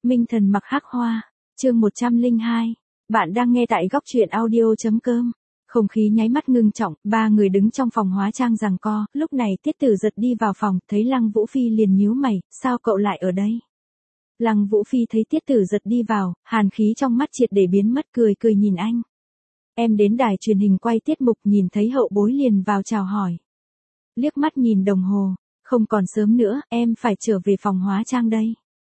Minh thần mặc hắc hoa, chương 102. Bạn đang nghe tại góc truyện audio.com. Không khí nháy mắt ngưng trọng, ba người đứng trong phòng hóa trang giằng co, lúc này Tiết Tử Giật đi vào phòng, thấy Lăng Vũ Phi liền nhíu mày, sao cậu lại ở đây? Lăng Vũ Phi thấy Tiết Tử Giật đi vào, hàn khí trong mắt triệt để biến mất, cười cười nhìn anh. Em đến đài truyền hình quay tiết mục, nhìn thấy hậu bối liền vào chào hỏi. Liếc mắt nhìn đồng hồ, không còn sớm nữa, em phải trở về phòng hóa trang đây.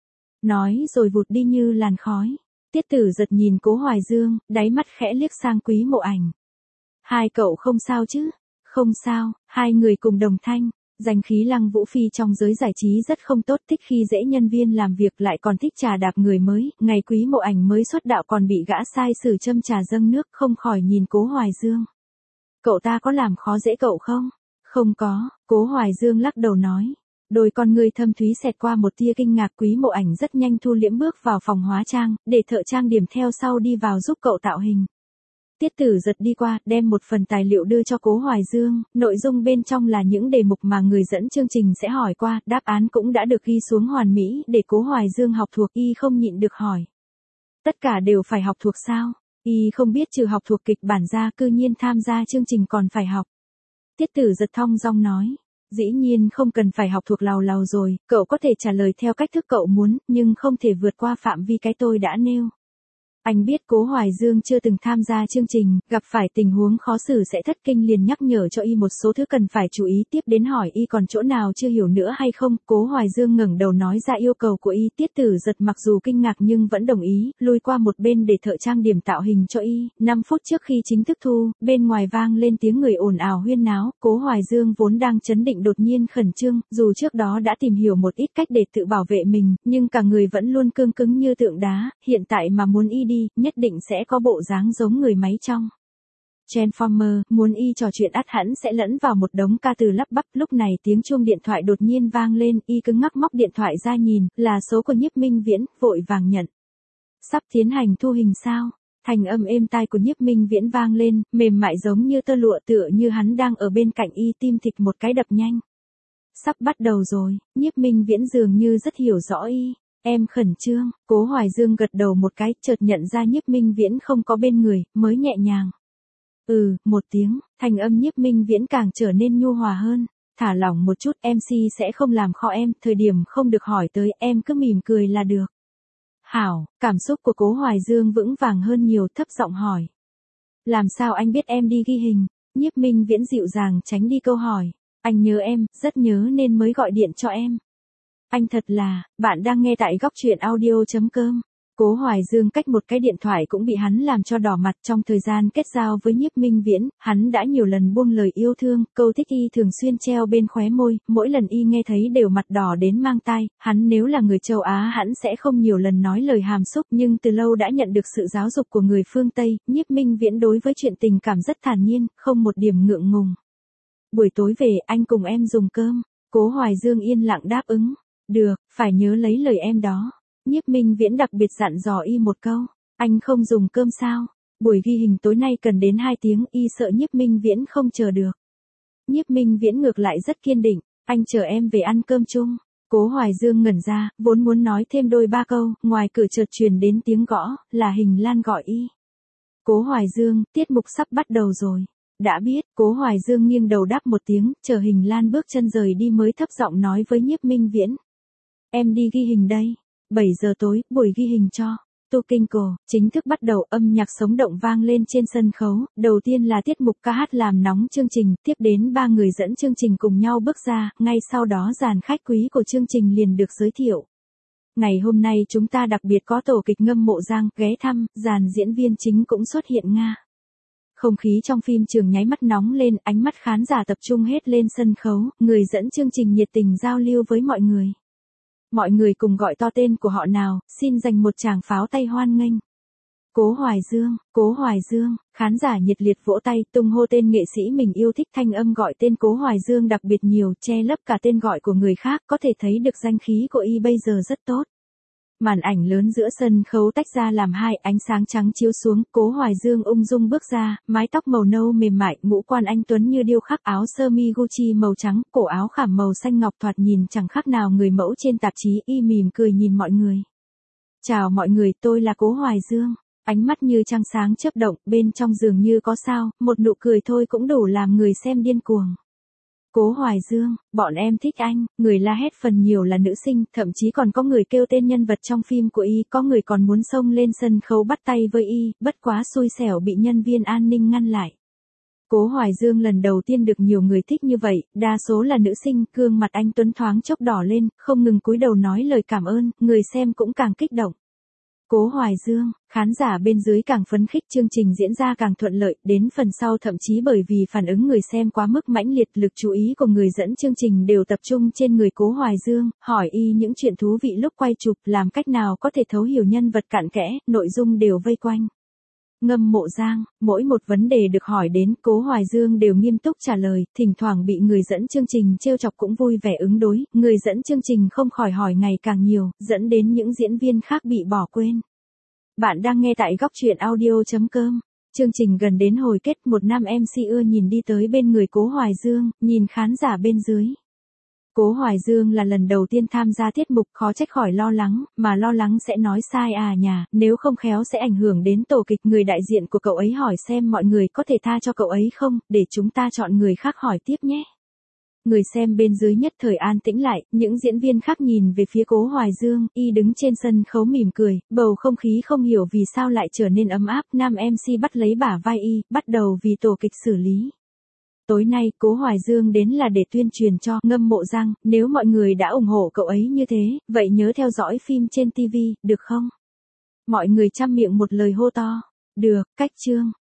Nói rồi vụt đi như làn khói. Tiết Tử Giật nhìn Cố Hoài Dương, đáy mắt khẽ liếc sang Quý Mộ Ảnh. Hai cậu không sao chứ? Không sao, hai người cùng đồng thanh. Danh khí Lăng Vũ Phi trong giới giải trí rất không tốt, thích khi dễ nhân viên làm việc, lại còn thích trà đạp người mới. Ngày Quý Mộ Ảnh mới xuất đạo còn bị gã sai sử châm trà dâng nước, không khỏi nhìn Cố Hoài Dương. Cậu ta có làm khó dễ cậu không? Không có, Cố Hoài Dương lắc đầu nói. Đôi con người thâm thúy xẹt qua một tia kinh ngạc. Quý Mộ Ảnh rất nhanh thu liễm bước vào phòng hóa trang, để thợ trang điểm theo sau đi vào giúp cậu tạo hình. Tiết Tử Giật đi qua, đem một phần tài liệu đưa cho Cố Hoài Dương, nội dung bên trong là những đề mục mà người dẫn chương trình sẽ hỏi qua, đáp án cũng đã được ghi xuống hoàn mỹ để Cố Hoài Dương học thuộc. Y không nhịn được hỏi. Tất cả đều phải học thuộc sao? Y không biết trừ học thuộc kịch bản ra, cư nhiên tham gia chương trình còn phải học. Tiết Tử Giật thong dong nói. Dĩ nhiên không cần phải học thuộc làu làu rồi, cậu có thể trả lời theo cách thức cậu muốn, nhưng không thể vượt qua phạm vi cái tôi đã nêu. Anh biết Cố Hoài Dương chưa từng tham gia chương trình, gặp phải tình huống khó xử sẽ thất kinh, liền nhắc nhở cho y một số thứ cần phải chú ý, tiếp đến hỏi y còn chỗ nào chưa hiểu nữa hay không. Cố Hoài Dương ngẩng đầu nói ra yêu cầu của y. Tiết Tử Giật mặc dù kinh ngạc nhưng vẫn đồng ý, lui qua một bên để thợ trang điểm tạo hình cho y. 5 phút trước khi chính thức thu, bên ngoài vang lên tiếng người ồn ào huyên náo. Cố Hoài Dương vốn đang chấn định đột nhiên khẩn trương, dù trước đó đã tìm hiểu một ít cách để tự bảo vệ mình, nhưng cả người vẫn luôn cương cứng như tượng đá, hiện tại mà muốn y đi, nhất định sẽ có bộ dáng giống người máy trong Transformer, muốn y trò chuyện ắt hẳn sẽ lẫn vào một đống ca từ lắp bắp. Lúc này tiếng chuông điện thoại đột nhiên vang lên, y cứng ngắc móc điện thoại ra nhìn, là số của Nhiếp Minh Viễn, vội vàng nhận. Sắp tiến hành thu hình sao? Thành âm êm tai của Nhiếp Minh Viễn vang lên, mềm mại giống như tơ lụa, tựa như hắn đang ở bên cạnh y, tim thịch một cái đập nhanh. Sắp bắt đầu rồi. Nhiếp Minh Viễn dường như rất hiểu rõ y. Em khẩn trương. Cố Hoài Dương gật đầu một cái, chợt nhận ra Nhiếp Minh Viễn không có bên người, mới nhẹ nhàng. Một tiếng, thành âm Nhiếp Minh Viễn càng trở nên nhu hòa hơn. Thả lỏng một chút, MC sẽ không làm khó em, thời điểm không được hỏi tới, em cứ mỉm cười là được. Hảo, cảm xúc của Cố Hoài Dương vững vàng hơn nhiều, thấp giọng hỏi. Làm sao anh biết em đi ghi hình? Nhiếp Minh Viễn dịu dàng tránh đi câu hỏi. Anh nhớ em, rất nhớ nên mới gọi điện cho em. Anh thật là, bạn đang nghe tại góc truyện audio.com. Cố Hoài Dương cách một cái điện thoại cũng bị hắn làm cho đỏ mặt. Trong thời gian kết giao với Nhiếp Minh Viễn, hắn đã nhiều lần buông lời yêu thương, câu thích y thường xuyên treo bên khóe môi, mỗi lần y nghe thấy đều mặt đỏ đến mang tai. Hắn nếu là người châu Á hắn sẽ không nhiều lần nói lời hàm xúc, nhưng từ lâu đã nhận được sự giáo dục của người phương Tây. Nhiếp Minh Viễn đối với chuyện tình cảm rất thản nhiên, không một điểm ngượng ngùng. Buổi tối về, anh cùng em dùng cơm. Cố Hoài Dương yên lặng đáp ứng. Được, phải nhớ lấy lời em đó. Nhiếp Minh Viễn đặc biệt dặn dò y một câu. Anh không dùng cơm sao? Buổi ghi hình tối nay cần đến 2 tiếng, y sợ Nhiếp Minh Viễn không chờ được. Nhiếp Minh Viễn ngược lại rất kiên định. Anh chờ em về ăn cơm chung. Cố Hoài Dương ngẩn ra, vốn muốn nói thêm đôi ba câu, ngoài cửa chợt truyền đến tiếng gõ, là Hình Lan gọi y. Cố Hoài Dương, tiết mục sắp bắt đầu rồi. Đã biết. Cố Hoài Dương nghiêng đầu đáp một tiếng, chờ Hình Lan bước chân rời đi mới thấp giọng nói với Nhiếp Minh Viễn. Em đi ghi hình đây. 7 giờ tối, buổi ghi hình cho Tu Kinh Cổ chính thức bắt đầu, âm nhạc sống động vang lên trên sân khấu. Đầu tiên là tiết mục ca hát làm nóng chương trình, tiếp đến 3 người dẫn chương trình cùng nhau bước ra, ngay sau đó dàn khách quý của chương trình liền được giới thiệu. Ngày hôm nay chúng ta đặc biệt có tổ kịch Ngâm Mộ Giang ghé thăm, dàn diễn viên chính cũng xuất hiện Nga. Không khí trong phim trường nháy mắt nóng lên, ánh mắt khán giả tập trung hết lên sân khấu, người dẫn chương trình nhiệt tình giao lưu với mọi người. Mọi người cùng gọi to tên của họ nào, xin dành một tràng pháo tay hoan nghênh. Cố Hoài Dương, Cố Hoài Dương, khán giả nhiệt liệt vỗ tay, tung hô tên nghệ sĩ mình yêu thích, thanh âm gọi tên Cố Hoài Dương đặc biệt nhiều, che lấp cả tên gọi của người khác, có thể thấy được danh khí của y bây giờ rất tốt. Màn ảnh lớn giữa sân khấu tách ra làm hai, ánh sáng trắng chiếu xuống, Cố Hoài Dương ung dung bước ra, mái tóc màu nâu mềm mại, ngũ quan anh tuấn như điêu khắc, áo sơ mi Gucci màu trắng, cổ áo khảm màu xanh ngọc, thoạt nhìn chẳng khác nào người mẫu trên tạp chí. Y mỉm cười nhìn mọi người. Chào mọi người, tôi là Cố Hoài Dương. Ánh mắt như trăng sáng chớp động, bên trong giường như có sao, một nụ cười thôi cũng đủ làm người xem điên cuồng. Cố Hoài Dương, bọn em thích anh, người la hét phần nhiều là nữ sinh, thậm chí còn có người kêu tên nhân vật trong phim của y, có người còn muốn xông lên sân khấu bắt tay với y, bất quá xui xẻo bị nhân viên an ninh ngăn lại. Cố Hoài Dương lần đầu tiên được nhiều người thích như vậy, đa số là nữ sinh, gương mặt anh tuấn thoáng chốc đỏ lên, không ngừng cúi đầu nói lời cảm ơn, người xem cũng càng kích động. Cố Hoài Dương, khán giả bên dưới càng phấn khích, chương trình diễn ra càng thuận lợi, đến phần sau thậm chí bởi vì phản ứng người xem quá mức mãnh liệt, lực chú ý của người dẫn chương trình đều tập trung trên người Cố Hoài Dương, hỏi y những chuyện thú vị lúc quay chụp, làm cách nào có thể thấu hiểu nhân vật cặn kẽ, nội dung đều vây quanh. Ngâm Mộ Giang, mỗi một vấn đề được hỏi đến, Cố Hoài Dương đều nghiêm túc trả lời, thỉnh thoảng bị người dẫn chương trình trêu chọc cũng vui vẻ ứng đối, người dẫn chương trình không khỏi hỏi ngày càng nhiều, dẫn đến những diễn viên khác bị bỏ quên. Bạn đang nghe tại góc truyện audio.com. Chương trình gần đến hồi kết, một nam MC ưa nhìn đi tới bên người Cố Hoài Dương, nhìn khán giả bên dưới. Cố Hoài Dương là lần đầu tiên tham gia tiết mục, khó trách khỏi lo lắng, mà lo lắng sẽ nói sai à nhà, nếu không khéo sẽ ảnh hưởng đến tổ kịch. Người đại diện của cậu ấy hỏi xem mọi người có thể tha cho cậu ấy không, để chúng ta chọn người khác hỏi tiếp nhé. Người xem bên dưới nhất thời an tĩnh lại, những diễn viên khác nhìn về phía Cố Hoài Dương, y đứng trên sân khấu mỉm cười, bầu không khí không hiểu vì sao lại trở nên ấm áp, nam MC bắt lấy bả vai y, bắt đầu vì tổ kịch xử lý. Tối nay, Cố Hoài Dương đến là để tuyên truyền cho Ngâm Mộ Giang, nếu mọi người đã ủng hộ cậu ấy như thế, vậy nhớ theo dõi phim trên TV, được không? Mọi người chăm miệng một lời hô to. Được, cách chương.